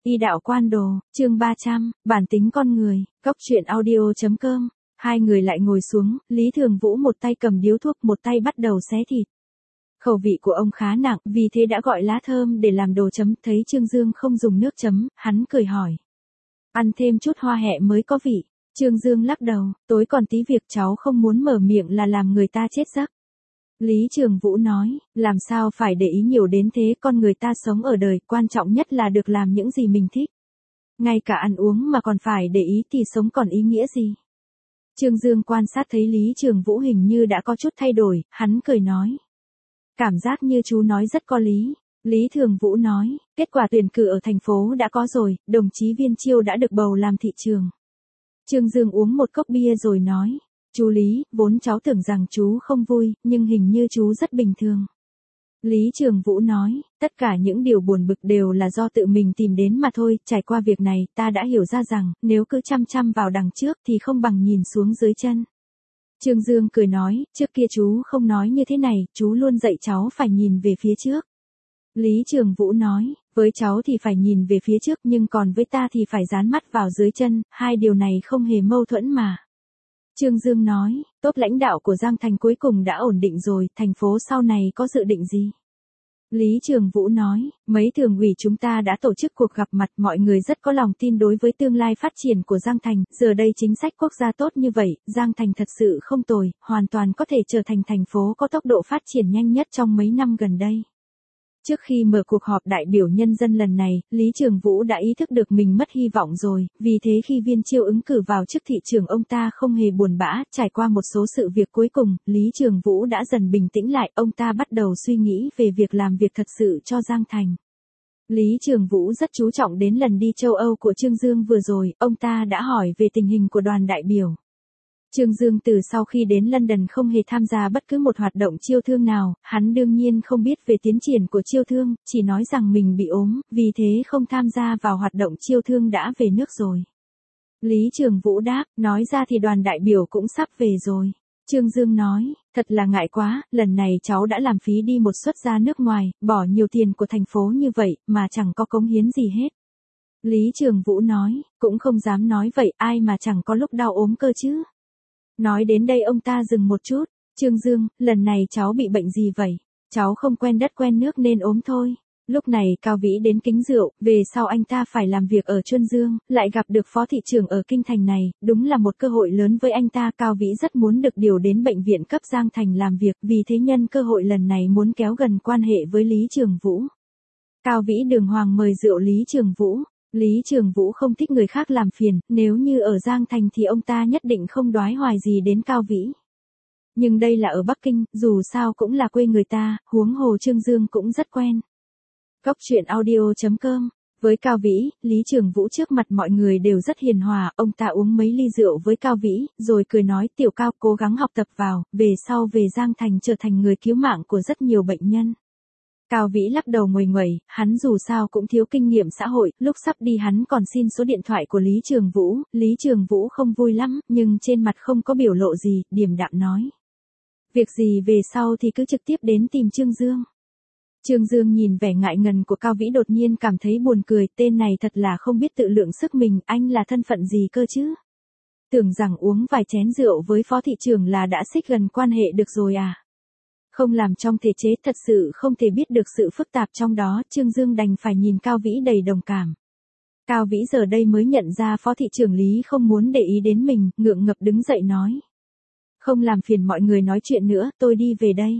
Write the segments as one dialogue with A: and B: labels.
A: Y đạo quan đồ, chương 300, bản tính con người, góc truyện audio.com. Hai người lại ngồi xuống, Lý Thường Vũ một tay cầm điếu thuốc, một tay bắt đầu xé thịt. Khẩu vị của ông khá nặng, vì thế đã gọi lá thơm để làm đồ chấm, thấy Trương Dương không dùng nước chấm, hắn cười hỏi. Ăn thêm chút hoa hẹ mới có vị. Trương Dương lắc đầu, tối còn tí việc, cháu không muốn mở miệng là làm người ta chết giấc. Lý Trường Vũ nói, làm sao phải để ý nhiều đến thế, con người ta sống ở đời, quan trọng nhất là được làm những gì mình thích. Ngay cả ăn uống mà còn phải để ý thì sống còn ý nghĩa gì? Trương Dương quan sát thấy Lý Trường Vũ hình như đã có chút thay đổi, hắn cười nói. Cảm giác như chú nói rất có lý. Lý Thường Vũ nói, kết quả tuyển cử ở thành phố đã có rồi, đồng chí Viên Chiêu đã được bầu làm thị trường. Trương Dương uống một cốc bia rồi nói. Chú Lý, vốn cháu tưởng rằng chú không vui, nhưng hình như chú rất bình thường. Lý Trường Vũ nói, tất cả những điều buồn bực đều là do tự mình tìm đến mà thôi, trải qua việc này, ta đã hiểu ra rằng, nếu cứ chăm chăm vào đằng trước thì không bằng nhìn xuống dưới chân. Trương Dương cười nói, trước kia chú không nói như thế này, chú luôn dạy cháu phải nhìn về phía trước. Lý Trường Vũ nói, với cháu thì phải nhìn về phía trước nhưng còn với ta thì phải dán mắt vào dưới chân, hai điều này không hề mâu thuẫn mà. Trương Dương nói, tốt lãnh đạo của Giang Thành cuối cùng đã ổn định rồi, thành phố sau này có dự định gì? Lý Trường Vũ nói, mấy thường ủy chúng ta đã tổ chức cuộc gặp mặt, mọi người rất có lòng tin đối với tương lai phát triển của Giang Thành, giờ đây chính sách quốc gia tốt như vậy, Giang Thành thật sự không tồi, hoàn toàn có thể trở thành thành phố có tốc độ phát triển nhanh nhất trong mấy năm gần đây. Trước khi mở cuộc họp đại biểu nhân dân lần này, Lý Trường Vũ đã ý thức được mình mất hy vọng rồi, vì thế khi Viên Chiêu ứng cử vào chức thị trưởng ông ta không hề buồn bã, trải qua một số sự việc cuối cùng, Lý Trường Vũ đã dần bình tĩnh lại, ông ta bắt đầu suy nghĩ về việc làm việc thật sự cho Giang Thành. Lý Trường Vũ rất chú trọng đến lần đi châu Âu của Trương Dương vừa rồi, ông ta đã hỏi về tình hình của đoàn đại biểu. Trương Dương từ sau khi đến London không hề tham gia bất cứ một hoạt động chiêu thương nào, hắn đương nhiên không biết về tiến triển của chiêu thương, chỉ nói rằng mình bị ốm, vì thế không tham gia vào hoạt động chiêu thương đã về nước rồi. Lý Trường Vũ đáp, nói ra thì đoàn đại biểu cũng sắp về rồi. Trương Dương nói, thật là ngại quá, lần này cháu đã làm phí đi một suất ra nước ngoài, bỏ nhiều tiền của thành phố như vậy, mà chẳng có cống hiến gì hết. Lý Trường Vũ nói, cũng không dám nói vậy, ai mà chẳng có lúc đau ốm cơ chứ. Nói đến đây ông ta dừng một chút, Trương Dương, lần này cháu bị bệnh gì vậy? Cháu không quen đất quen nước nên ốm thôi. Lúc này Cao Vĩ đến kính rượu, về sau anh ta phải làm việc ở Chuân Dương, lại gặp được phó thị trưởng ở Kinh Thành này, đúng là một cơ hội lớn với anh ta. Cao Vĩ rất muốn được điều đến bệnh viện cấp Giang Thành làm việc, vì thế nhân cơ hội lần này muốn kéo gần quan hệ với Lý Trường Vũ. Cao Vĩ đường hoàng mời rượu Lý Trường Vũ. Lý Trường Vũ không thích người khác làm phiền, nếu như ở Giang Thành thì ông ta nhất định không đoái hoài gì đến Cao Vĩ. Nhưng đây là ở Bắc Kinh, dù sao cũng là quê người ta, huống hồ Trương Dương cũng rất quen. Góc truyện audio.com. Với Cao Vĩ, Lý Trường Vũ trước mặt mọi người đều rất hiền hòa, ông ta uống mấy ly rượu với Cao Vĩ, rồi cười nói Tiểu Cao cố gắng học tập vào, về sau về Giang Thành trở thành người cứu mạng của rất nhiều bệnh nhân. Cao Vĩ lắc đầu nguầy nguẩy, hắn dù sao cũng thiếu kinh nghiệm xã hội, lúc sắp đi hắn còn xin số điện thoại của Lý Trường Vũ, Lý Trường Vũ không vui lắm, nhưng trên mặt không có biểu lộ gì, điềm đạm nói. Việc gì về sau thì cứ trực tiếp đến tìm Trương Dương. Trương Dương nhìn vẻ ngại ngần của Cao Vĩ đột nhiên cảm thấy buồn cười, tên này thật là không biết tự lượng sức mình, anh là thân phận gì cơ chứ? Tưởng rằng uống vài chén rượu với phó thị trưởng là đã xích gần quan hệ được rồi à? Không làm trong thể chế thật sự không thể biết được sự phức tạp trong đó, Trương Dương đành phải nhìn Cao Vĩ đầy đồng cảm. Cao Vĩ giờ đây mới nhận ra phó thị trưởng Lý không muốn để ý đến mình, ngượng ngập đứng dậy nói. Không làm phiền mọi người nói chuyện nữa, tôi đi về đây.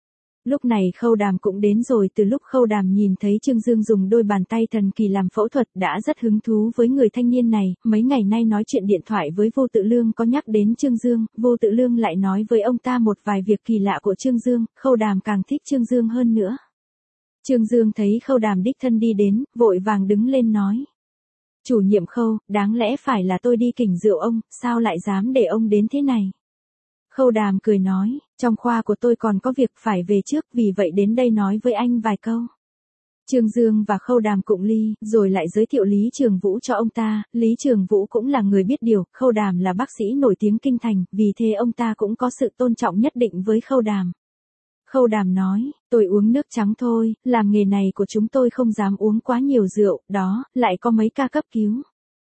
A: Lúc này Khâu Đàm cũng đến rồi, từ lúc Khâu Đàm nhìn thấy Trương Dương dùng đôi bàn tay thần kỳ làm phẫu thuật đã rất hứng thú với người thanh niên này, mấy ngày nay nói chuyện điện thoại với Vô Tự Lương có nhắc đến Trương Dương, Vô Tự Lương lại nói với ông ta một vài việc kỳ lạ của Trương Dương, Khâu Đàm càng thích Trương Dương hơn nữa. Trương Dương thấy Khâu Đàm đích thân đi đến, vội vàng đứng lên nói. Chủ nhiệm Khâu, đáng lẽ phải là tôi đi kỉnh rượu ông, sao lại dám để ông đến thế này? Khâu Đàm cười nói, trong khoa của tôi còn có việc phải về trước, vì vậy đến đây nói với anh vài câu. Trương Dương và Khâu Đàm cụng ly, rồi lại giới thiệu Lý Trường Vũ cho ông ta, Lý Trường Vũ cũng là người biết điều, Khâu Đàm là bác sĩ nổi tiếng Kinh Thành, vì thế ông ta cũng có sự tôn trọng nhất định với Khâu Đàm. Khâu Đàm nói, tôi uống nước trắng thôi, làm nghề này của chúng tôi không dám uống quá nhiều rượu, đó, lại có mấy ca cấp cứu.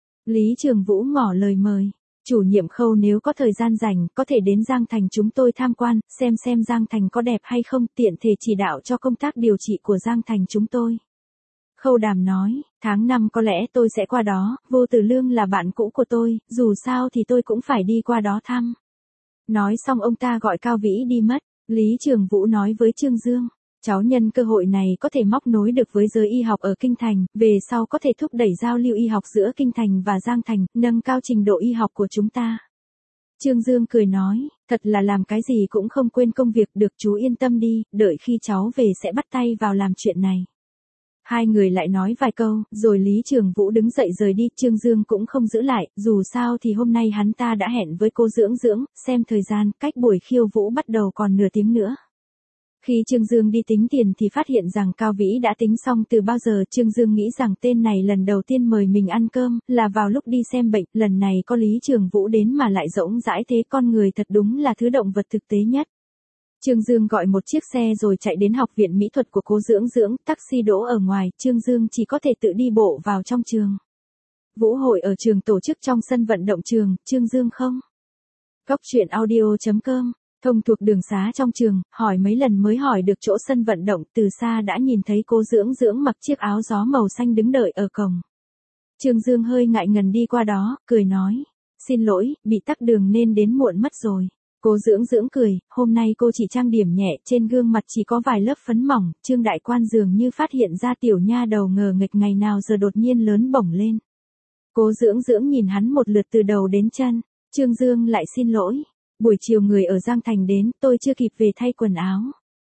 A: Lý Trường Vũ ngỏ lời mời. Chủ nhiệm Khâu nếu có thời gian rảnh, có thể đến Giang Thành chúng tôi tham quan, xem Giang Thành có đẹp hay không, tiện thể chỉ đạo cho công tác điều trị của Giang Thành chúng tôi. Khâu Đàm nói, tháng 5 có lẽ tôi sẽ qua đó, Vô Tử Lương là bạn cũ của tôi, dù sao thì tôi cũng phải đi qua đó thăm. Nói xong ông ta gọi Cao Vĩ đi mất. Lý Trường Vũ nói với Trương Dương, cháu nhân cơ hội này có thể móc nối được với giới y học ở Kinh Thành, về sau có thể thúc đẩy giao lưu y học giữa Kinh Thành và Giang Thành, nâng cao trình độ y học của chúng ta. Trương Dương cười nói, thật là làm cái gì cũng không quên công việc, được chú yên tâm đi, đợi khi cháu về sẽ bắt tay vào làm chuyện này. Hai người lại nói vài câu, rồi Lý Trường Vũ đứng dậy rời đi, Trương Dương cũng không giữ lại, dù sao thì hôm nay hắn ta đã hẹn với cô Dưỡng Dưỡng, xem thời gian, cách buổi khiêu vũ bắt đầu còn nửa tiếng nữa. Khi Trương Dương đi tính tiền thì phát hiện rằng Cao Vĩ đã tính xong từ bao giờ. Trương Dương nghĩ rằng tên này lần đầu tiên mời mình ăn cơm, là vào lúc đi xem bệnh, lần này có Lý Trường Vũ đến mà lại rỗng rãi thế, con người thật đúng là thứ động vật thực tế nhất. Trương Dương gọi một chiếc xe rồi chạy đến học viện mỹ thuật của cô Dưỡng Dưỡng, taxi đỗ ở ngoài, Trương Dương chỉ có thể tự đi bộ vào trong trường. Vũ hội ở trường tổ chức trong sân vận động trường, Trương Dương không. Cóc truyện audio.com, thông thuộc đường xá trong trường, hỏi mấy lần mới hỏi được chỗ sân vận động, từ xa đã nhìn thấy cô Dưỡng Dưỡng mặc chiếc áo gió màu xanh đứng đợi ở cổng. Trương Dương hơi ngại ngần đi qua đó, cười nói, xin lỗi, bị tắc đường nên đến muộn mất rồi. Cô Dưỡng Dưỡng cười, hôm nay cô chỉ trang điểm nhẹ, trên gương mặt chỉ có vài lớp phấn mỏng. Trương đại quan dường như phát hiện ra tiểu nha đầu ngờ nghịch ngày nào giờ đột nhiên lớn bổng lên. Cô Dưỡng Dưỡng nhìn hắn một lượt từ đầu đến chân. Trương Dương lại xin lỗi, buổi chiều người ở Giang Thành đến, tôi chưa kịp về thay quần áo.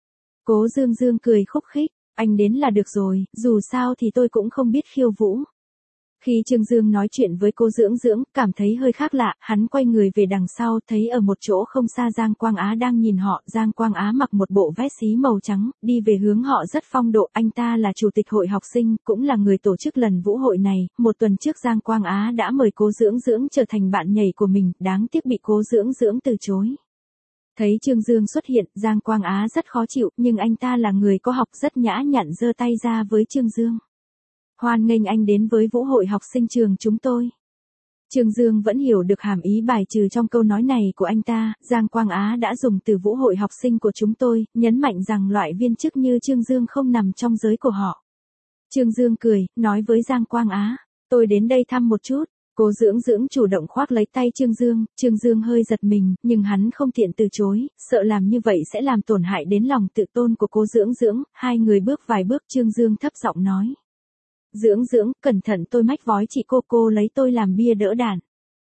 A: Cố Dương cười khúc khích, anh đến là được rồi, dù sao thì tôi cũng không biết khiêu vũ. Khi Trương Dương nói chuyện với cô Dưỡng Dưỡng, cảm thấy hơi khác lạ, hắn quay người về đằng sau, thấy ở một chỗ không xa Giang Quang Á đang nhìn họ. Giang Quang Á mặc một bộ vest xí màu trắng, đi về hướng họ rất phong độ, anh ta là chủ tịch hội học sinh, cũng là người tổ chức lần vũ hội này. Một tuần trước Giang Quang Á đã mời cô Dưỡng Dưỡng trở thành bạn nhảy của mình, đáng tiếc bị cô Dưỡng Dưỡng từ chối. Thấy Trương Dương xuất hiện, Giang Quang Á rất khó chịu, nhưng anh ta là người có học rất nhã nhặn, giơ tay ra với Trương Dương. Hoan nghênh anh đến với vũ hội học sinh trường chúng tôi. Trương Dương vẫn hiểu được hàm ý bài trừ trong câu nói này của anh ta. Giang Quang Á đã dùng từ vũ hội học sinh của chúng tôi, nhấn mạnh rằng loại viên chức như Trương Dương không nằm trong giới của họ. Trương Dương cười, nói với Giang Quang Á, tôi đến đây thăm một chút. Cô Dưỡng Dưỡng chủ động khoác lấy tay Trương Dương hơi giật mình, nhưng hắn không tiện từ chối, sợ làm như vậy sẽ làm tổn hại đến lòng tự tôn của cô Dưỡng Dưỡng. Hai người bước vài bước, Trương Dương thấp giọng nói. Dưỡng Dưỡng, cẩn thận tôi mách vói chị cô lấy tôi làm bia đỡ đạn.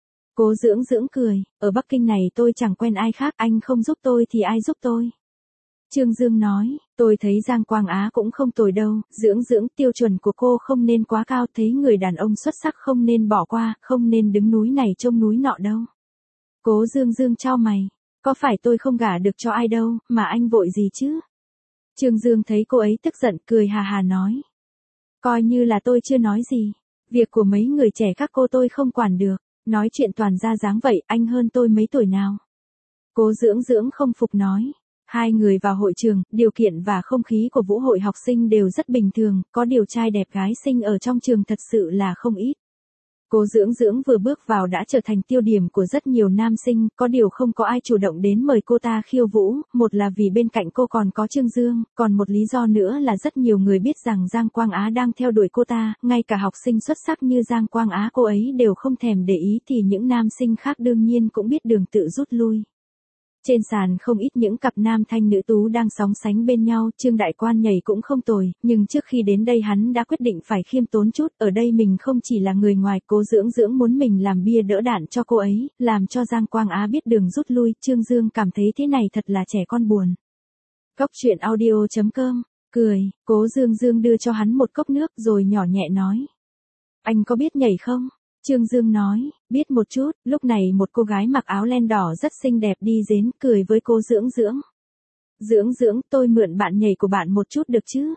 A: Cô Dưỡng Dưỡng cười, ở Bắc Kinh này tôi chẳng quen ai khác, anh không giúp tôi thì ai giúp tôi. Trương Dương nói, tôi thấy Giang Quang Á cũng không tồi đâu, Dưỡng Dưỡng, tiêu chuẩn của cô không nên quá cao, thấy người đàn ông xuất sắc không nên bỏ qua, không nên đứng núi này trông núi nọ đâu. Cố Dương chau mày, có phải tôi không gả được cho ai đâu, mà anh vội gì chứ? Trương Dương thấy cô ấy tức giận, cười hà hà nói. Coi như là tôi chưa nói gì, việc của mấy người trẻ các cô tôi không quản được, nói chuyện toàn ra dáng vậy, anh hơn tôi mấy tuổi nào? Cố Dưỡng Dưỡng không phục nói. Hai người vào hội trường, điều kiện và không khí của vũ hội học sinh đều rất bình thường, có điều trai đẹp gái xinh ở trong trường thật sự là không ít. Cô Dưỡng Dưỡng vừa bước vào đã trở thành tiêu điểm của rất nhiều nam sinh, có điều không có ai chủ động đến mời cô ta khiêu vũ, một là vì bên cạnh cô còn có Trương Dương, còn một lý do nữa là rất nhiều người biết rằng Giang Quang Á đang theo đuổi cô ta, ngay cả học sinh xuất sắc như Giang Quang Á cô ấy đều không thèm để ý thì những nam sinh khác đương nhiên cũng biết đường tự rút lui. Trên sàn không ít những cặp nam thanh nữ tú đang sóng sánh bên nhau, Trương đại quan nhảy cũng không tồi, nhưng trước khi đến đây hắn đã quyết định phải khiêm tốn chút, ở đây mình không chỉ là người ngoài, cô Dưỡng Dưỡng muốn mình làm bia đỡ đạn cho cô ấy, làm cho Giang Quang Á biết đường rút lui, Trương Dương cảm thấy thế này thật là trẻ con buồn. Cóc truyện audio.com, cười, Cố Dương đưa cho hắn một cốc nước rồi nhỏ nhẹ nói. Anh có biết nhảy không? Trương Dương nói, biết một chút. Lúc này một cô gái mặc áo len đỏ rất xinh đẹp đi đến, cười với cô Dưỡng Dưỡng. Dưỡng Dưỡng, tôi mượn bạn nhảy của bạn một chút được chứ?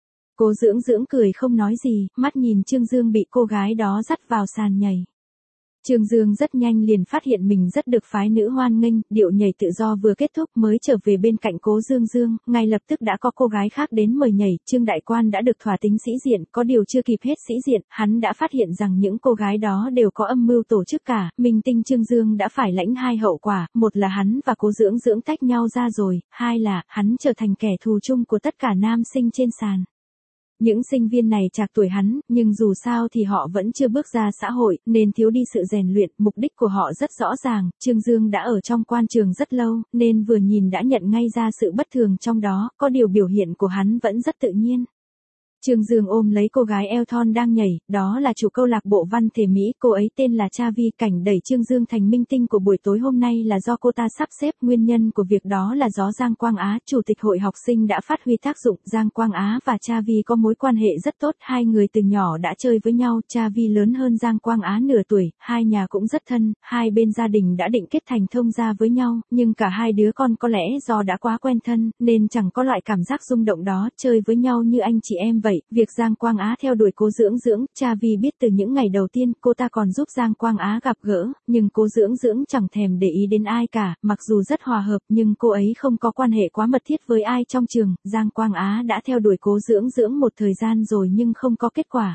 A: Cô Dưỡng Dưỡng cười không nói gì, mắt nhìn Trương Dương bị cô gái đó dắt vào sàn nhảy. Trương Dương rất nhanh liền phát hiện mình rất được phái nữ hoan nghênh, điệu nhảy tự do vừa kết thúc mới trở về bên cạnh Cố Dương Dương, ngay lập tức đã có cô gái khác đến mời nhảy, Trương đại quan đã được thỏa tính sĩ diện, có điều chưa kịp hết sĩ diện, hắn đã phát hiện rằng những cô gái đó đều có âm mưu tổ chức cả, minh tinh Trương Dương đã phải lãnh hai hậu quả, một là hắn và Cố Dưỡng Dưỡng tách nhau ra rồi, hai là hắn trở thành kẻ thù chung của tất cả nam sinh trên sàn. Những sinh viên này trạc tuổi hắn, nhưng dù sao thì họ vẫn chưa bước ra xã hội, nên thiếu đi sự rèn luyện, mục đích của họ rất rõ ràng, Trương Dương đã ở trong quan trường rất lâu, nên vừa nhìn đã nhận ngay ra sự bất thường trong đó, có điều biểu hiện của hắn vẫn rất tự nhiên. Trương Dương ôm lấy cô gái eo thon đang nhảy, đó là chủ câu lạc bộ văn thể Mỹ, cô ấy tên là Cha Vi, cảnh đẩy Trương Dương thành minh tinh của buổi tối hôm nay là do cô ta sắp xếp, nguyên nhân của việc đó là do Giang Quang Á, chủ tịch hội học sinh đã phát huy tác dụng, Giang Quang Á và Cha Vi có mối quan hệ rất tốt, hai người từ nhỏ đã chơi với nhau, Cha Vi lớn hơn Giang Quang Á nửa tuổi, hai nhà cũng rất thân, hai bên gia đình đã định kết thành thông gia với nhau, nhưng cả hai đứa con có lẽ do đã quá quen thân, nên chẳng có loại cảm giác rung động đó, chơi với nhau như anh chị em vậy. Việc Giang Quang Á theo đuổi Cố Dưỡng Dưỡng, Cha Vi biết từ những ngày đầu tiên, cô ta còn giúp Giang Quang Á gặp gỡ, nhưng Cố Dưỡng Dưỡng chẳng thèm để ý đến ai cả, mặc dù rất hòa hợp nhưng cô ấy không có quan hệ quá mật thiết với ai trong trường, Giang Quang Á đã theo đuổi Cố Dưỡng Dưỡng một thời gian rồi nhưng không có kết quả.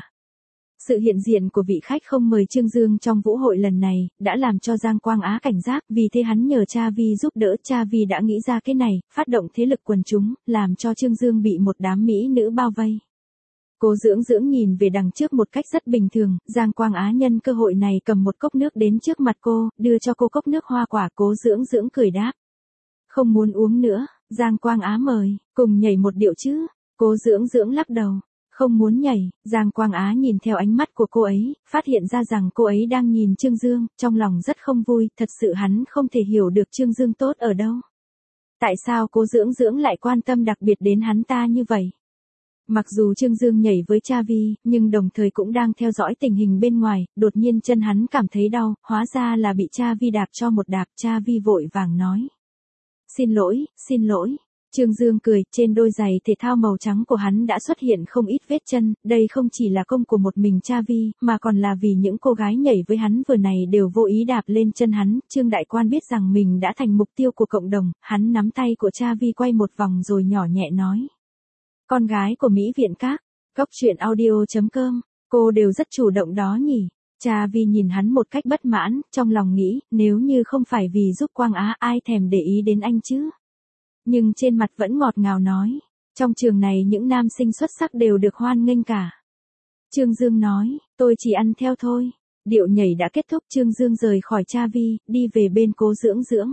A: Sự hiện diện của vị khách không mời Trương Dương trong vũ hội lần này, đã làm cho Giang Quang Á cảnh giác, vì thế hắn nhờ Cha Vi giúp đỡ, Cha Vi đã nghĩ ra cái này, phát động thế lực quần chúng, làm cho Trương Dương bị một đám mỹ nữ bao vây. Cố Dưỡng Dưỡng nhìn về đằng trước một cách rất bình thường, Giang Quang Á nhân cơ hội này cầm một cốc nước đến trước mặt cô, đưa cho cô cốc nước hoa quả, Cố Dưỡng Dưỡng cười đáp. Không muốn uống nữa, Giang Quang Á mời, cùng nhảy một điệu chứ, Cố Dưỡng Dưỡng lắc đầu. Không muốn nhảy, Giang Quang Á nhìn theo ánh mắt của cô ấy, phát hiện ra rằng cô ấy đang nhìn Trương Dương, trong lòng rất không vui, thật sự hắn không thể hiểu được Trương Dương tốt ở đâu. Tại sao Cố Dưỡng Dưỡng lại quan tâm đặc biệt đến hắn ta như vậy? Mặc dù Trương Dương nhảy với Cha Vi, nhưng đồng thời cũng đang theo dõi tình hình bên ngoài, đột nhiên chân hắn cảm thấy đau, hóa ra là bị Cha Vi đạp cho một đạp, Cha Vi vội vàng nói. Xin lỗi, xin lỗi. Trương Dương cười, trên đôi giày thể thao màu trắng của hắn đã xuất hiện không ít vết chân, đây không chỉ là công của một mình Cha Vi, mà còn là vì những cô gái nhảy với hắn vừa này đều vô ý đạp lên chân hắn, Trương đại quan biết rằng mình đã thành mục tiêu của cộng đồng, hắn nắm tay của Cha Vi quay một vòng rồi nhỏ nhẹ nói. Con gái của Mỹ viện các, góc truyện audio.com, cô đều rất chủ động đó nhỉ. Cha Vi nhìn hắn một cách bất mãn, trong lòng nghĩ, nếu như không phải vì giúp Quang Á ai thèm để ý đến anh chứ. Nhưng trên mặt vẫn ngọt ngào nói, trong trường này những nam sinh xuất sắc đều được hoan nghênh cả. Trương Dương nói, tôi chỉ ăn theo thôi. Điệu nhảy đã kết thúc, Trương Dương rời khỏi Cha Vi, đi về bên Cố Dưỡng Dưỡng.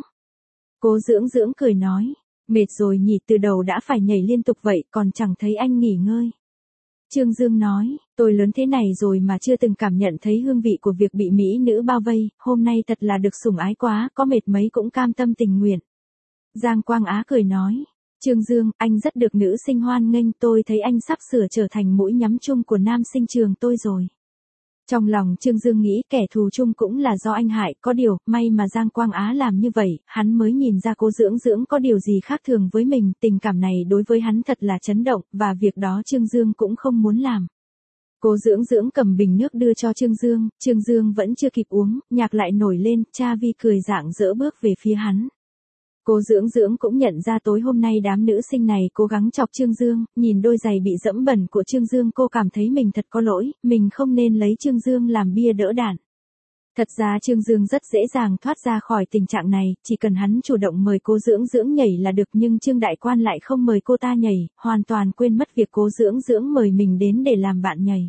A: Cố Dưỡng Dưỡng cười nói, mệt rồi nhỉ, từ đầu đã phải nhảy liên tục vậy còn chẳng thấy anh nghỉ ngơi. Trương Dương nói, tôi lớn thế này rồi mà chưa từng cảm nhận thấy hương vị của việc bị mỹ nữ bao vây, hôm nay thật là được sủng ái quá, có mệt mấy cũng cam tâm tình nguyện. Giang Quang Á cười nói, Trương Dương, anh rất được nữ sinh hoan nghênh, tôi thấy anh sắp sửa trở thành mũi nhắm chung của nam sinh trường tôi rồi. Trong lòng Trương Dương nghĩ kẻ thù chung cũng là do anh hại, có điều, may mà Giang Quang Á làm như vậy, hắn mới nhìn ra Cố Dưỡng Dưỡng có điều gì khác thường với mình, tình cảm này đối với hắn thật là chấn động, và việc đó Trương Dương cũng không muốn làm. Cố Dưỡng Dưỡng cầm bình nước đưa cho Trương Dương vẫn chưa kịp uống, nhạc lại nổi lên, Cha Vi cười rạng rỡ bước về phía hắn. Cố Dưỡng Dưỡng cũng nhận ra tối hôm nay đám nữ sinh này cố gắng chọc Trương Dương, nhìn đôi giày bị dẫm bẩn của Trương Dương cô cảm thấy mình thật có lỗi, mình không nên lấy Trương Dương làm bia đỡ đạn. Thật ra Trương Dương rất dễ dàng thoát ra khỏi tình trạng này, chỉ cần hắn chủ động mời Cố Dưỡng Dưỡng nhảy là được, nhưng Trương đại quan lại không mời cô ta nhảy, hoàn toàn quên mất việc Cố Dưỡng Dưỡng mời mình đến để làm bạn nhảy.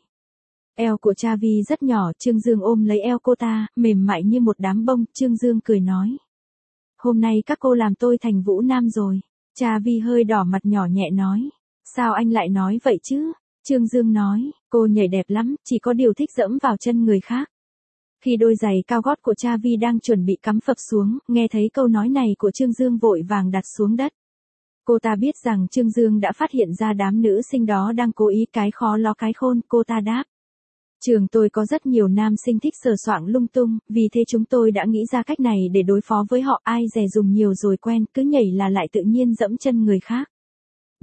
A: Eo của Cha Vi rất nhỏ, Trương Dương ôm lấy eo cô ta, mềm mại như một đám bông, Trương Dương cười nói. Hôm nay các cô làm tôi thành vũ nam rồi. Cha Vi hơi đỏ mặt nhỏ nhẹ nói. Sao anh lại nói vậy chứ? Trương Dương nói, cô nhảy đẹp lắm, chỉ có điều thích dẫm vào chân người khác. Khi đôi giày cao gót của Cha Vi đang chuẩn bị cắm phập xuống, nghe thấy câu nói này của Trương Dương vội vàng đặt xuống đất. Cô ta biết rằng Trương Dương đã phát hiện ra đám nữ sinh đó đang cố ý cái khó ló cái khôn, cô ta đáp. Trường tôi có rất nhiều nam sinh thích sờ soạng lung tung, vì thế chúng tôi đã nghĩ ra cách này để đối phó với họ, ai dè dùng nhiều rồi quen, cứ nhảy là lại tự nhiên dẫm chân người khác.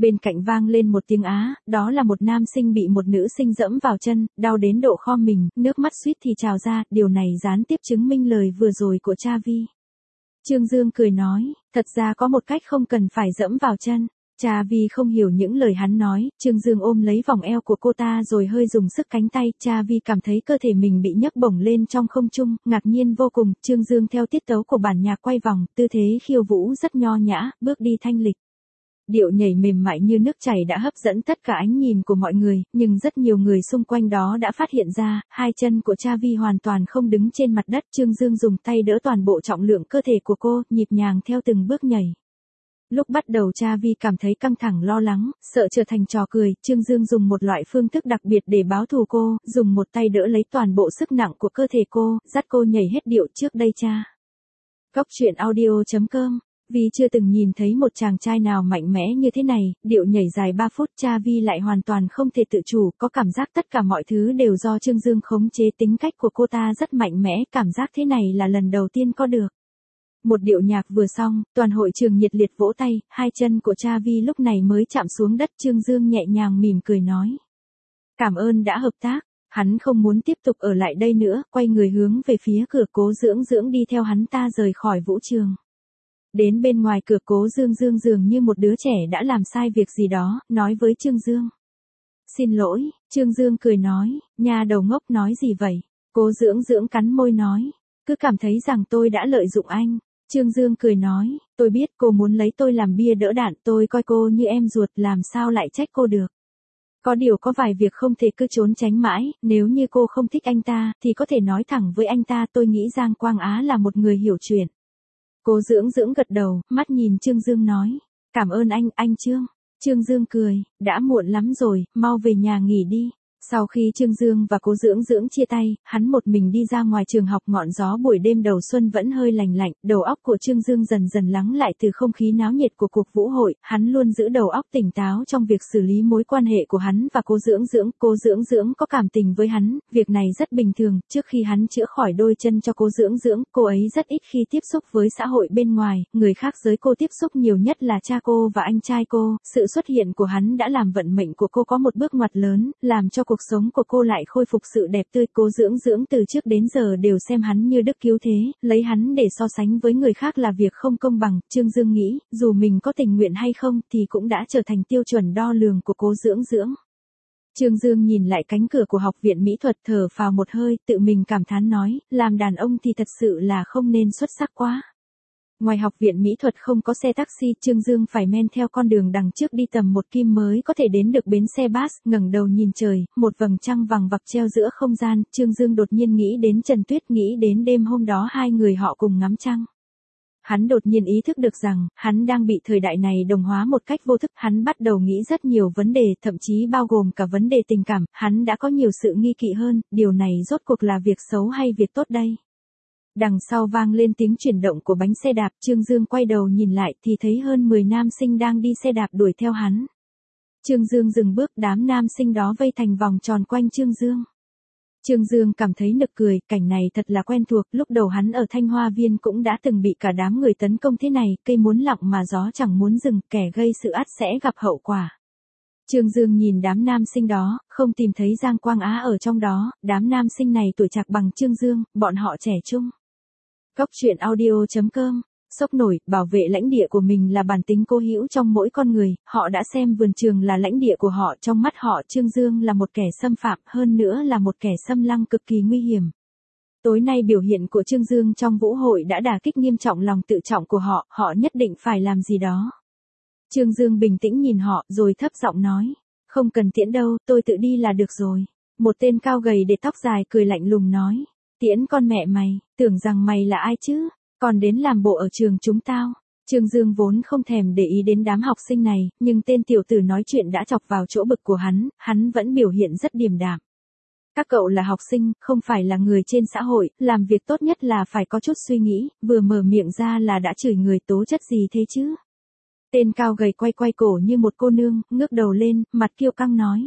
A: Bên cạnh vang lên một tiếng á, đó là một nam sinh bị một nữ sinh dẫm vào chân, đau đến độ khom mình, nước mắt suýt thì trào ra, điều này gián tiếp chứng minh lời vừa rồi của cha Vi. Trương Dương cười nói, thật ra có một cách không cần phải dẫm vào chân. Cha Vi không hiểu những lời hắn nói, Trương Dương ôm lấy vòng eo của cô ta rồi hơi dùng sức cánh tay, cha Vi cảm thấy cơ thể mình bị nhấc bổng lên trong không trung, ngạc nhiên vô cùng, Trương Dương theo tiết tấu của bản nhạc quay vòng, tư thế khiêu vũ rất nho nhã, bước đi thanh lịch. Điệu nhảy mềm mại như nước chảy đã hấp dẫn tất cả ánh nhìn của mọi người, nhưng rất nhiều người xung quanh đó đã phát hiện ra, hai chân của cha Vi hoàn toàn không đứng trên mặt đất, Trương Dương dùng tay đỡ toàn bộ trọng lượng cơ thể của cô, nhịp nhàng theo từng bước nhảy. Lúc bắt đầu cha Vi cảm thấy căng thẳng lo lắng, sợ trở thành trò cười, Trương Dương dùng một loại phương thức đặc biệt để báo thù cô, dùng một tay đỡ lấy toàn bộ sức nặng của cơ thể cô, dắt cô nhảy hết điệu trước đây cha. Góc truyện audio.com. Vi chưa từng nhìn thấy một chàng trai nào mạnh mẽ như thế này, điệu nhảy dài 3 phút cha Vi lại hoàn toàn không thể tự chủ, có cảm giác tất cả mọi thứ đều do Trương Dương khống chế, tính cách của cô ta rất mạnh mẽ, cảm giác thế này là lần đầu tiên có được. Một điệu nhạc vừa xong, toàn hội trường nhiệt liệt vỗ tay, hai chân của cha Vi lúc này mới chạm xuống đất, Trương Dương nhẹ nhàng mỉm cười nói. Cảm ơn đã hợp tác, hắn không muốn tiếp tục ở lại đây nữa, quay người hướng về phía cửa, Cố Dưỡng Dưỡng đi theo hắn ta rời khỏi vũ trường. Đến bên ngoài cửa, Cố Dương Dương dường như một đứa trẻ đã làm sai việc gì đó, nói với Trương Dương. Xin lỗi, Trương Dương cười nói, nhà đầu ngốc nói gì vậy? Cố Dưỡng Dưỡng cắn môi nói, cứ cảm thấy rằng tôi đã lợi dụng anh. Trương Dương cười nói, tôi biết cô muốn lấy tôi làm bia đỡ đạn, tôi coi cô như em ruột, làm sao lại trách cô được. Có điều có vài việc không thể cứ trốn tránh mãi, nếu như cô không thích anh ta, thì có thể nói thẳng với anh ta, tôi nghĩ Giang Quang Á là một người hiểu chuyện. Cố Dưỡng Dưỡng gật đầu, mắt nhìn Trương Dương nói, cảm ơn anh Trương. Trương Dương cười, đã muộn lắm rồi, mau về nhà nghỉ đi. Sau khi Trương Dương và Cố Dưỡng Dưỡng chia tay, hắn một mình đi ra ngoài trường học, ngọn gió buổi đêm đầu xuân vẫn hơi lành lạnh, đầu óc của Trương Dương dần dần lắng lại từ không khí náo nhiệt của cuộc vũ hội, hắn luôn giữ đầu óc tỉnh táo trong việc xử lý mối quan hệ của hắn và Cố Dưỡng Dưỡng. Cố Dưỡng Dưỡng có cảm tình với hắn, việc này rất bình thường, trước khi hắn chữa khỏi đôi chân cho Cố Dưỡng Dưỡng, cô ấy rất ít khi tiếp xúc với xã hội bên ngoài, người khác giới cô tiếp xúc nhiều nhất là cha cô và anh trai cô, sự xuất hiện của hắn đã làm vận mệnh của cô có một bước ngoặt lớn, làm cho cuộc sống của cô lại khôi phục sự đẹp tươi. Cố Dưỡng Dưỡng từ trước đến giờ đều xem hắn như đức cứu thế, lấy hắn để so sánh với người khác là việc không công bằng. Trương Dương nghĩ, dù mình có tình nguyện hay không thì cũng đã trở thành tiêu chuẩn đo lường của Cố Dưỡng Dưỡng. Trương Dương nhìn lại cánh cửa của học viện mỹ thuật, thở phào một hơi, tự mình cảm thán nói, làm đàn ông thì thật sự là không nên xuất sắc quá. Ngoài học viện mỹ thuật không có xe taxi, Trương Dương phải men theo con đường đằng trước đi tầm 1 kim mới có thể đến được bến xe bus, ngẩng đầu nhìn trời, một vầng trăng vằng vặc treo giữa không gian, Trương Dương đột nhiên nghĩ đến Trần Tuyết, nghĩ đến đêm hôm đó hai người họ cùng ngắm trăng. Hắn đột nhiên ý thức được rằng, hắn đang bị thời đại này đồng hóa một cách vô thức, hắn bắt đầu nghĩ rất nhiều vấn đề, thậm chí bao gồm cả vấn đề tình cảm, hắn đã có nhiều sự nghi kỵ hơn, điều này rốt cuộc là việc xấu hay việc tốt đây? Đằng sau vang lên tiếng chuyển động của bánh xe đạp, Trương Dương quay đầu nhìn lại thì thấy hơn 10 nam sinh đang đi xe đạp đuổi theo hắn. Trương Dương dừng bước, đám nam sinh đó vây thành vòng tròn quanh Trương Dương. Trương Dương cảm thấy nực cười, cảnh này thật là quen thuộc, lúc đầu hắn ở Thanh Hoa Viên cũng đã từng bị cả đám người tấn công thế này, cây muốn lặng mà gió chẳng muốn dừng, kẻ gây sự ắt sẽ gặp hậu quả. Trương Dương nhìn đám nam sinh đó, không tìm thấy Giang Quang Á ở trong đó, đám nam sinh này tuổi trạc bằng Trương Dương, bọn họ trẻ trung. Góc truyện audio.com. Sốc nổi, bảo vệ lãnh địa của mình là bản tính cố hữu trong mỗi con người, họ đã xem vườn trường là lãnh địa của họ, trong mắt họ Trương Dương là một kẻ xâm phạm, hơn nữa là một kẻ xâm lăng cực kỳ nguy hiểm. Tối nay biểu hiện của Trương Dương trong vũ hội đã đả kích nghiêm trọng lòng tự trọng của họ, họ nhất định phải làm gì đó. Trương Dương bình tĩnh nhìn họ, rồi thấp giọng nói, không cần tiễn đâu, tôi tự đi là được rồi. Một tên cao gầy để tóc dài cười lạnh lùng nói, tiễn con mẹ mày, tưởng rằng mày là ai chứ, còn đến làm bộ ở trường chúng tao. Trương Dương vốn không thèm để ý đến đám học sinh này, nhưng tên tiểu tử nói chuyện đã chọc vào chỗ bực của hắn vẫn biểu hiện rất điềm đạm. Các cậu là học sinh, không phải là người trên xã hội, làm việc tốt nhất là phải có chút suy nghĩ, vừa mở miệng ra là đã chửi người, tố chất gì thế chứ. Tên cao gầy quay quay cổ như một cô nương, ngước đầu lên, mặt kiêu căng nói.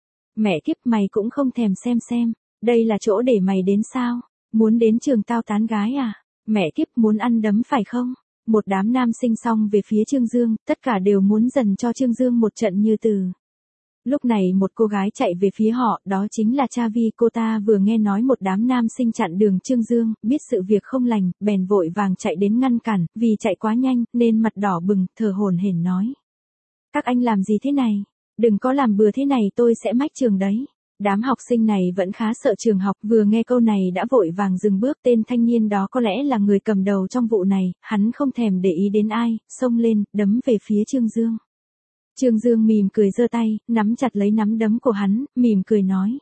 A: Mẹ kiếp, mày cũng không thèm xem, đây là chỗ để mày đến sao? Muốn đến trường tao tán gái à? Mẹ kiếp, muốn ăn đấm phải không? Một đám nam sinh xông về phía Trương Dương, tất cả đều muốn dần cho Trương Dương một trận như từ. Lúc này một cô gái chạy về phía họ, đó chính là Cha Vi. Cô ta vừa nghe nói một đám nam sinh chặn đường Trương Dương, biết sự việc không lành, bèn vội vàng chạy đến ngăn cản, vì chạy quá nhanh, nên mặt đỏ bừng, thở hổn hển nói. Các anh làm gì thế này? Đừng có làm bừa thế này tôi sẽ mách trường đấy. Đám học sinh này vẫn khá sợ trường học, vừa nghe câu này đã vội vàng dừng bước. Tên thanh niên đó có lẽ là người cầm đầu trong vụ này, hắn không thèm để ý đến ai, xông lên, đấm về phía Trương Dương. Trương Dương mỉm cười giơ tay, nắm chặt lấy nắm đấm của hắn, mỉm cười nói.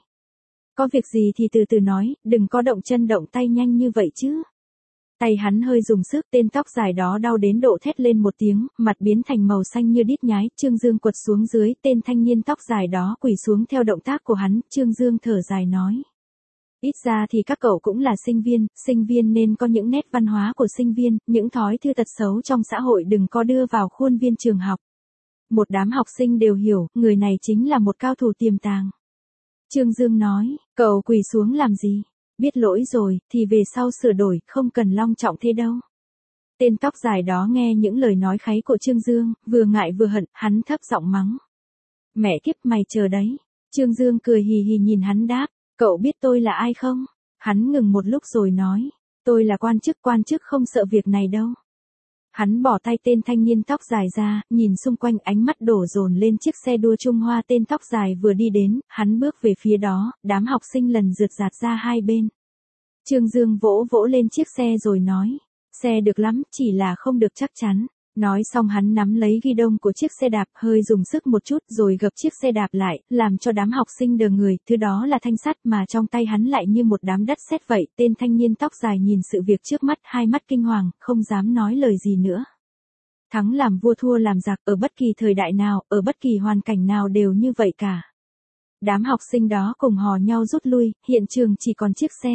A: Có việc gì thì từ từ nói, đừng có động chân động tay nhanh như vậy chứ. Tay hắn hơi dùng sức, tên tóc dài đó đau đến độ thét lên một tiếng, mặt biến thành màu xanh như đít nhái. Trương Dương quật xuống dưới, tên thanh niên tóc dài đó quỳ xuống theo động tác của hắn. Trương Dương thở dài nói. Ít ra thì các cậu cũng là sinh viên nên có những nét văn hóa của sinh viên, những thói thư tật xấu trong xã hội đừng có đưa vào khuôn viên trường học. Một đám học sinh đều hiểu, người này chính là một cao thủ tiềm tàng. Trương Dương nói, cậu quỳ xuống làm gì? Biết lỗi rồi, thì về sau sửa đổi, không cần long trọng thế đâu. Tên tóc dài đó nghe những lời nói kháy của Trương Dương, vừa ngại vừa hận, hắn thấp giọng mắng. Mẹ kiếp mày chờ đấy. Trương Dương cười hì hì nhìn hắn đáp, cậu biết tôi là ai không? Hắn ngừng một lúc rồi nói, tôi là quan chức không sợ việc này đâu. Hắn bỏ tay tên thanh niên tóc dài ra, nhìn xung quanh ánh mắt đổ dồn lên chiếc xe đua Trung Hoa tên tóc dài vừa đi đến, hắn bước về phía đó, đám học sinh lần rượt rạt ra hai bên. Trương Dương vỗ vỗ lên chiếc xe rồi nói, xe được lắm, chỉ là không được chắc chắn. Nói xong hắn nắm lấy ghi đông của chiếc xe đạp hơi dùng sức một chút rồi gập chiếc xe đạp lại, làm cho đám học sinh đờ người, thứ đó là thanh sắt mà trong tay hắn lại như một đám đất sét vậy. Tên thanh niên tóc dài nhìn sự việc trước mắt, hai mắt kinh hoàng, không dám nói lời gì nữa. Thắng làm vua thua làm giặc, ở bất kỳ thời đại nào, ở bất kỳ hoàn cảnh nào đều như vậy cả. Đám học sinh đó cùng hò nhau rút lui, hiện trường chỉ còn chiếc xe.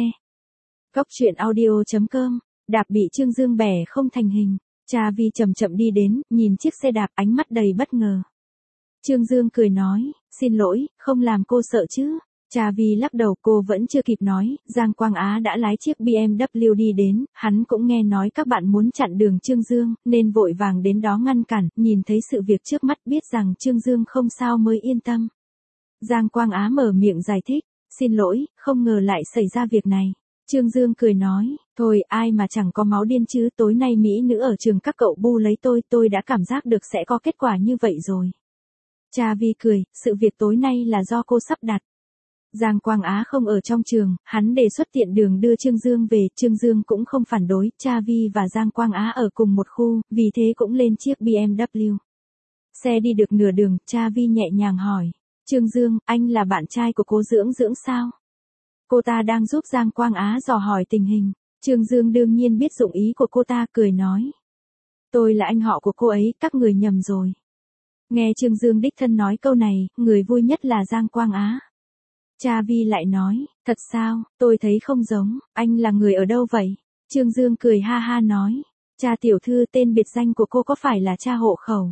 A: Góc truyện audio.com, đạp bị Trương Dương bẻ không thành hình. Cha Vi chậm chậm đi đến, nhìn chiếc xe đạp ánh mắt đầy bất ngờ. Trương Dương cười nói, xin lỗi, không làm cô sợ chứ. Cha Vi lắc đầu, cô vẫn chưa kịp nói, Giang Quang Á đã lái chiếc BMW đi đến, hắn cũng nghe nói các bạn muốn chặn đường Trương Dương, nên vội vàng đến đó ngăn cản, nhìn thấy sự việc trước mắt biết rằng Trương Dương không sao mới yên tâm. Giang Quang Á mở miệng giải thích, xin lỗi, không ngờ lại xảy ra việc này. Trương Dương cười nói, thôi ai mà chẳng có máu điên chứ, tối nay mỹ nữ ở trường các cậu bu lấy tôi đã cảm giác được sẽ có kết quả như vậy rồi. Cha Vi cười, sự việc tối nay là do cô sắp đặt. Giang Quang Á không ở trong trường, hắn đề xuất tiện đường đưa Trương Dương về, Trương Dương cũng không phản đối, Cha Vi và Giang Quang Á ở cùng một khu, vì thế cũng lên chiếc BMW. Xe đi được nửa đường, Cha Vi nhẹ nhàng hỏi, Trương Dương, anh là bạn trai của cô Dưỡng sao? Cô ta đang giúp Giang Quang Á dò hỏi tình hình. Trương Dương đương nhiên biết dụng ý của cô ta, cười nói. Tôi là anh họ của cô ấy, các người nhầm rồi. Nghe Trương Dương đích thân nói câu này, người vui nhất là Giang Quang Á. Cha Vi lại nói, thật sao, tôi thấy không giống, anh là người ở đâu vậy? Trương Dương cười ha ha nói, cha tiểu thư tên biệt danh của cô có phải là cha hộ khẩu?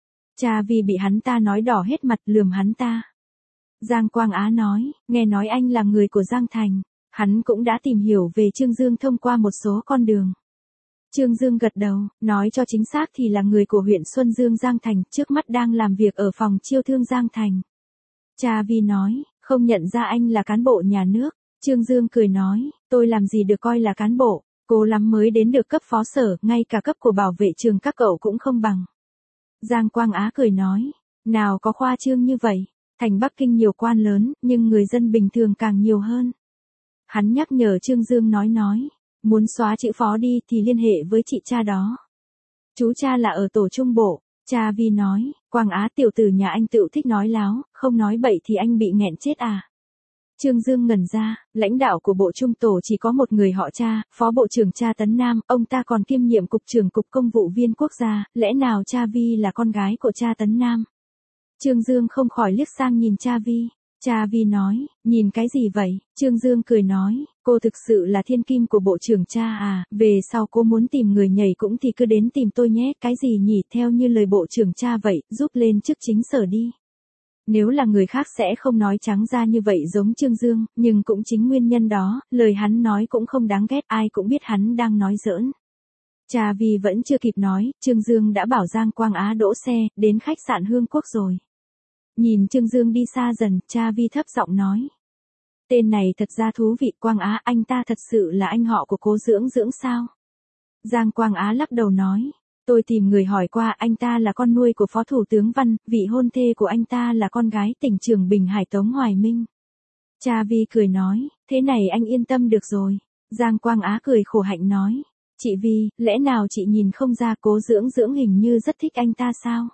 A: Cha Vi bị hắn ta nói đỏ hết mặt, lườm hắn ta. Giang Quang Á nói, nghe nói anh là người của Giang Thành. Hắn cũng đã tìm hiểu về Trương Dương thông qua một số con đường. Trương Dương gật đầu, nói cho chính xác thì là người của huyện Xuân Dương Giang Thành, trước mắt đang làm việc ở phòng chiêu thương Giang Thành. Cha Vi nói, không nhận ra anh là cán bộ nhà nước. Trương Dương cười nói, tôi làm gì được coi là cán bộ, cố lắm mới đến được cấp phó sở, ngay cả cấp của bảo vệ trường các cậu cũng không bằng. Giang Quang Á cười nói, nào có khoa trương như vậy. Thành Bắc Kinh nhiều quan lớn, nhưng người dân bình thường càng nhiều hơn. Hắn nhắc nhở Trương Dương nói, muốn xóa chữ phó đi thì liên hệ với chị cha đó. Chú cha là ở tổ trung bộ. Cha Vi nói, Quang Á tiểu tử nhà anh tựu thích nói láo, không nói bậy thì anh bị nghẹn chết à. Trương Dương ngẩn ra, lãnh đạo của bộ trung tổ chỉ có một người họ Cha, phó bộ trưởng Cha Tấn Nam, ông ta còn kiêm nhiệm cục trưởng cục công vụ viên quốc gia, lẽ nào Cha Vi là con gái của Cha Tấn Nam? Trương Dương không khỏi liếc sang nhìn Cha Vi. Cha Vi nói, nhìn cái gì vậy? Trương Dương cười nói, cô thực sự là thiên kim của bộ trưởng Cha à, về sau cô muốn tìm người nhảy cũng thì cứ đến tìm tôi nhé, cái gì nhỉ, theo như lời bộ trưởng Cha vậy, giúp lên chức chính sở đi. Nếu là người khác sẽ không nói trắng ra như vậy giống Trương Dương, nhưng cũng chính nguyên nhân đó, lời hắn nói cũng không đáng ghét, ai cũng biết hắn đang nói giỡn. Cha Vi vẫn chưa kịp nói, Trương Dương đã bảo Giang Quang Á đỗ xe, đến khách sạn Hương Quốc rồi. Nhìn Trương Dương đi xa dần, cha Vi thấp giọng nói. Tên này thật ra thú vị. Quang Á, anh ta thật sự là anh họ của Cố Dưỡng Dưỡng sao? Giang Quang Á lắc đầu nói. Tôi tìm người hỏi qua, anh ta là con nuôi của Phó Thủ tướng Văn, vị hôn thê của anh ta là con gái tỉnh trưởng Bình Hải Tống Hoài Minh. Cha Vi cười nói, thế này anh yên tâm được rồi. Giang Quang Á cười khổ hạnh nói. Chị Vi, lẽ nào chị nhìn không ra Cố Dưỡng Dưỡng hình như rất thích anh ta sao?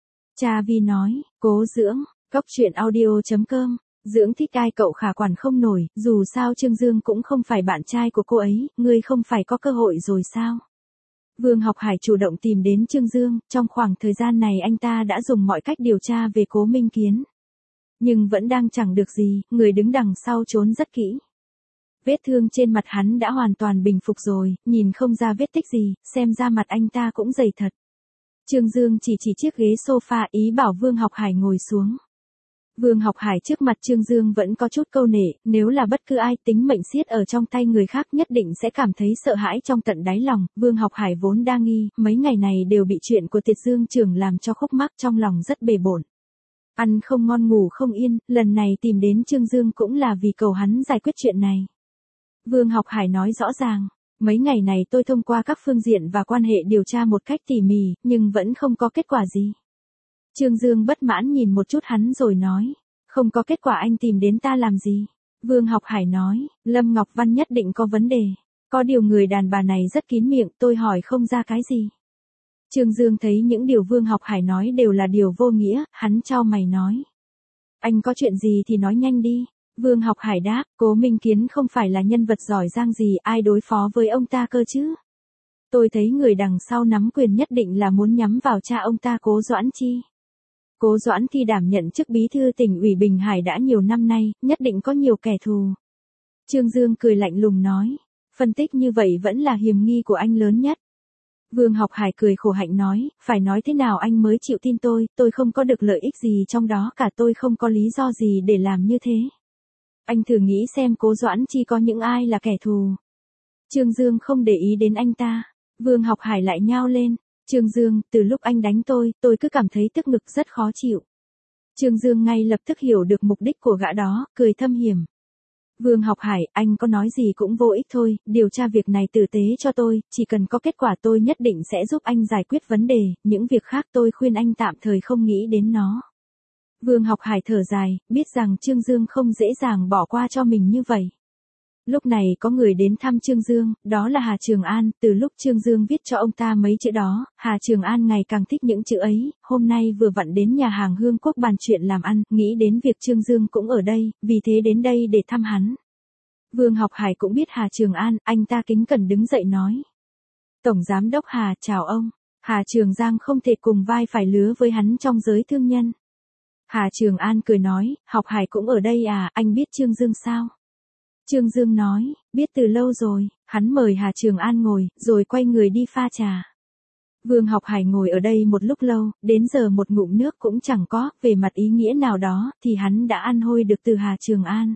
A: Cha Vi nói, Cố Dưỡng, Cốc truyện audio.com, Dưỡng thích ai cậu khả quản không nổi, dù sao Trương Dương cũng không phải bạn trai của cô ấy, ngươi không phải có cơ hội rồi sao? Vương Học Hải chủ động tìm đến Trương Dương, trong khoảng thời gian này anh ta đã dùng mọi cách điều tra về Cố Minh Kiến. Nhưng vẫn đang chẳng được gì, người đứng đằng sau trốn rất kỹ. Vết thương trên mặt hắn đã hoàn toàn bình phục rồi, nhìn không ra vết tích gì, xem ra mặt anh ta cũng dày thật. Trương Dương chỉ chiếc ghế sofa ý bảo Vương Học Hải ngồi xuống. Vương Học Hải trước mặt Trương Dương vẫn có chút câu nể, nếu là bất cứ ai tính mệnh siết ở trong tay người khác nhất định sẽ cảm thấy sợ hãi trong tận đáy lòng. Vương Học Hải vốn đa nghi, mấy ngày này đều bị chuyện của Tiệt Dương trưởng làm cho khúc mắc trong lòng rất bề bộn. Ăn không ngon ngủ không yên, lần này tìm đến Trương Dương cũng là vì cầu hắn giải quyết chuyện này. Vương Học Hải nói rõ ràng, mấy ngày này tôi thông qua các phương diện và quan hệ điều tra một cách tỉ mỉ, nhưng vẫn không có kết quả gì. Trương Dương bất mãn nhìn một chút hắn rồi nói, không có kết quả anh tìm đến ta làm gì? Vương Học Hải nói, Lâm Ngọc Văn nhất định có vấn đề. Có điều người đàn bà này rất kín miệng, tôi hỏi không ra cái gì. Trương Dương thấy những điều Vương Học Hải nói đều là điều vô nghĩa, hắn chau mày nói. Anh có chuyện gì thì nói nhanh đi. Vương Học Hải đáp, Cố Minh Kiến không phải là nhân vật giỏi giang gì, ai đối phó với ông ta cơ chứ? Tôi thấy người đằng sau nắm quyền nhất định là muốn nhắm vào cha ông ta Cố Doãn Chi. Cố Doãn Thi đảm nhận chức bí thư tỉnh ủy Bình Hải đã nhiều năm nay, nhất định có nhiều kẻ thù. Trương Dương cười lạnh lùng nói, phân tích như vậy vẫn là hiểm nghi của anh lớn nhất. Vương Học Hải cười khổ hạnh nói, phải nói thế nào anh mới chịu tin tôi không có được lợi ích gì trong đó cả, tôi không có lý do gì để làm như thế. Anh thử nghĩ xem Cố Doãn Chi có những ai là kẻ thù. Trương Dương không để ý đến anh ta. Vương Học Hải lại nhao lên. Trương Dương, từ lúc anh đánh tôi cứ cảm thấy tức ngực rất khó chịu. Trương Dương ngay lập tức hiểu được mục đích của gã đó, cười thâm hiểm. Vương Học Hải, anh có nói gì cũng vô ích thôi, điều tra việc này tử tế cho tôi, chỉ cần có kết quả tôi nhất định sẽ giúp anh giải quyết vấn đề, những việc khác tôi khuyên anh tạm thời không nghĩ đến nó. Vương Học Hải thở dài, biết rằng Trương Dương không dễ dàng bỏ qua cho mình như vậy. Lúc này có người đến thăm Trương Dương, đó là Hà Trường An, từ lúc Trương Dương viết cho ông ta mấy chữ đó, Hà Trường An ngày càng thích những chữ ấy, hôm nay vừa vặn đến nhà hàng Hương Quốc bàn chuyện làm ăn, nghĩ đến việc Trương Dương cũng ở đây, vì thế đến đây để thăm hắn. Vương Học Hải cũng biết Hà Trường An, anh ta kính cẩn đứng dậy nói. Tổng Giám đốc Hà, chào ông. Hà Trường Giang không thể cùng vai phải lứa với hắn trong giới thương nhân. Hà Trường An cười nói, Học Hải cũng ở đây à, anh biết Trương Dương sao? Trương Dương nói, biết từ lâu rồi, hắn mời Hà Trường An ngồi, rồi quay người đi pha trà. Vương Học Hải ngồi ở đây một lúc lâu, đến giờ một ngụm nước cũng chẳng có, về mặt ý nghĩa nào đó, thì hắn đã ăn hôi được từ Hà Trường An.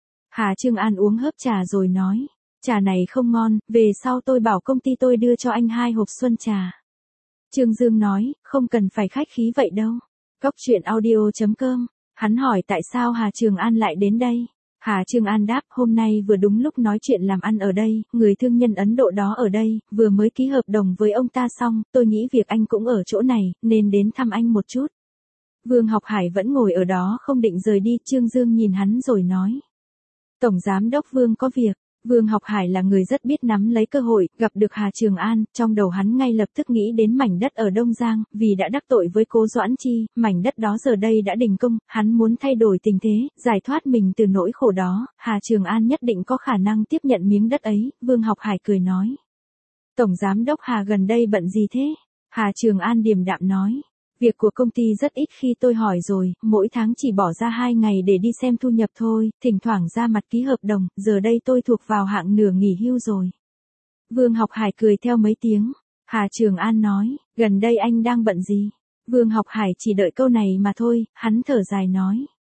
A: Hà Trường An uống hớp trà rồi nói, trà này không ngon, về sau tôi bảo công ty tôi đưa cho anh 2 hộp xuân trà. Trương Dương nói, không cần phải khách khí vậy đâu. Cốc truyện audio.com, hắn hỏi tại sao Hà Trường An lại đến đây. Hà Trường An đáp, hôm nay vừa đúng lúc nói chuyện làm ăn ở đây, người thương nhân Ấn Độ đó ở đây, vừa mới ký hợp đồng với ông ta xong, tôi nghĩ việc anh cũng ở chỗ này, nên đến thăm anh một chút. Vương Học Hải vẫn ngồi ở đó không định rời đi, Trương Dương nhìn hắn rồi nói. Tổng Giám đốc Vương có việc. Vương Học Hải là người rất biết nắm lấy cơ hội, gặp được Hà Trường An, trong đầu hắn ngay lập tức nghĩ đến mảnh đất ở Đông Giang, vì đã đắc tội với Cố Doãn Chi, mảnh đất đó giờ đây đã đình công, hắn muốn thay đổi tình thế, giải thoát mình từ nỗi khổ đó, Hà Trường An nhất định có khả năng tiếp nhận miếng đất ấy, Vương Học Hải cười nói. Tổng Giám đốc Hà gần đây bận gì thế? Hà Trường An điềm đạm nói. Việc của công ty rất ít khi tôi hỏi rồi, mỗi tháng chỉ bỏ ra 2 ngày để đi xem thu nhập thôi, thỉnh thoảng ra mặt ký hợp đồng, giờ đây tôi thuộc vào hạng nửa nghỉ hưu rồi. Vương Học Hải cười theo mấy tiếng. Hà Trường An nói, gần đây anh đang bận gì? Vương Học Hải chỉ đợi câu này mà thôi, hắn thở dài nói.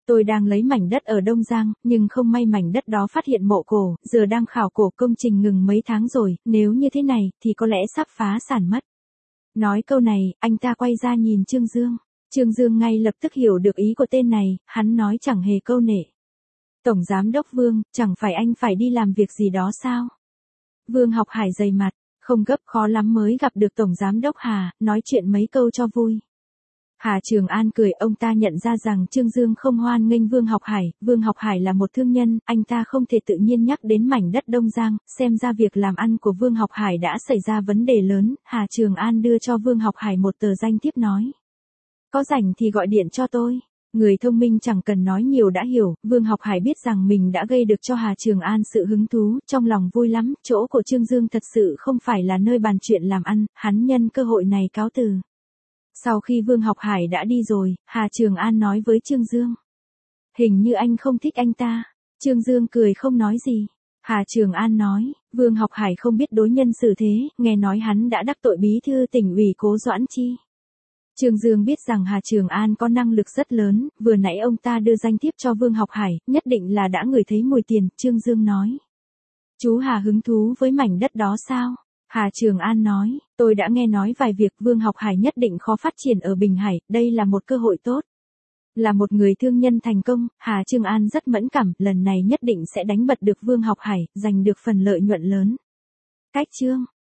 A: Tôi đang lấy mảnh đất ở Đông Giang, nhưng không may mảnh đất đó phát hiện mộ cổ, giờ đang khảo cổ, công trình ngừng mấy tháng rồi, nếu như thế này, thì có lẽ sắp phá sản mất. Nói câu này, anh ta quay ra nhìn Trương Dương. Trương Dương ngay lập tức hiểu được ý của tên này, hắn nói chẳng hề câu nệ. Tổng Giám đốc Vương, chẳng phải anh phải đi làm việc gì đó sao? Vương Học Hải dày mặt, không gấp, khó lắm mới gặp được Tổng Giám đốc Hà, nói chuyện mấy câu cho vui. Hà Trường An cười, ông ta nhận ra rằng Trương Dương không hoan nghênh Vương Học Hải. Vương Học Hải là một thương nhân, anh ta không thể tự nhiên nhắc đến mảnh đất Đông Giang, xem ra việc làm ăn của Vương Học Hải đã xảy ra vấn đề lớn. Hà Trường An đưa cho Vương Học Hải một tờ danh thiếp nói. Có rảnh thì gọi điện cho tôi. Người thông minh chẳng cần nói nhiều đã hiểu, Vương Học Hải biết rằng mình đã gây được cho Hà Trường An sự hứng thú, trong lòng vui lắm, chỗ của Trương Dương thật sự không phải là nơi bàn chuyện làm ăn, hắn nhân cơ hội này cáo từ. Sau khi Vương Học Hải đã đi rồi, Hà Trường An nói với Trương Dương. Hình như anh không thích anh ta. Trương Dương cười không nói gì. Hà Trường An nói, Vương Học Hải không biết đối nhân xử thế, nghe nói hắn đã đắc tội bí thư tỉnh ủy Cố Doãn Chi. Trương Dương biết rằng Hà Trường An có năng lực rất lớn, vừa nãy ông ta đưa danh thiếp cho Vương Học Hải, nhất định là đã ngửi thấy mùi tiền, Trương Dương nói. Chú Hà hứng thú với mảnh đất đó sao? Hà Trường An nói, tôi đã nghe nói vài việc, Vương Học Hải nhất định khó phát triển ở Bình Hải, đây là một cơ hội tốt. Là một người thương nhân thành công, Hà Trường An rất mẫn cảm, lần này nhất định sẽ đánh bật được Vương Học Hải, giành được phần lợi nhuận lớn. Cách chương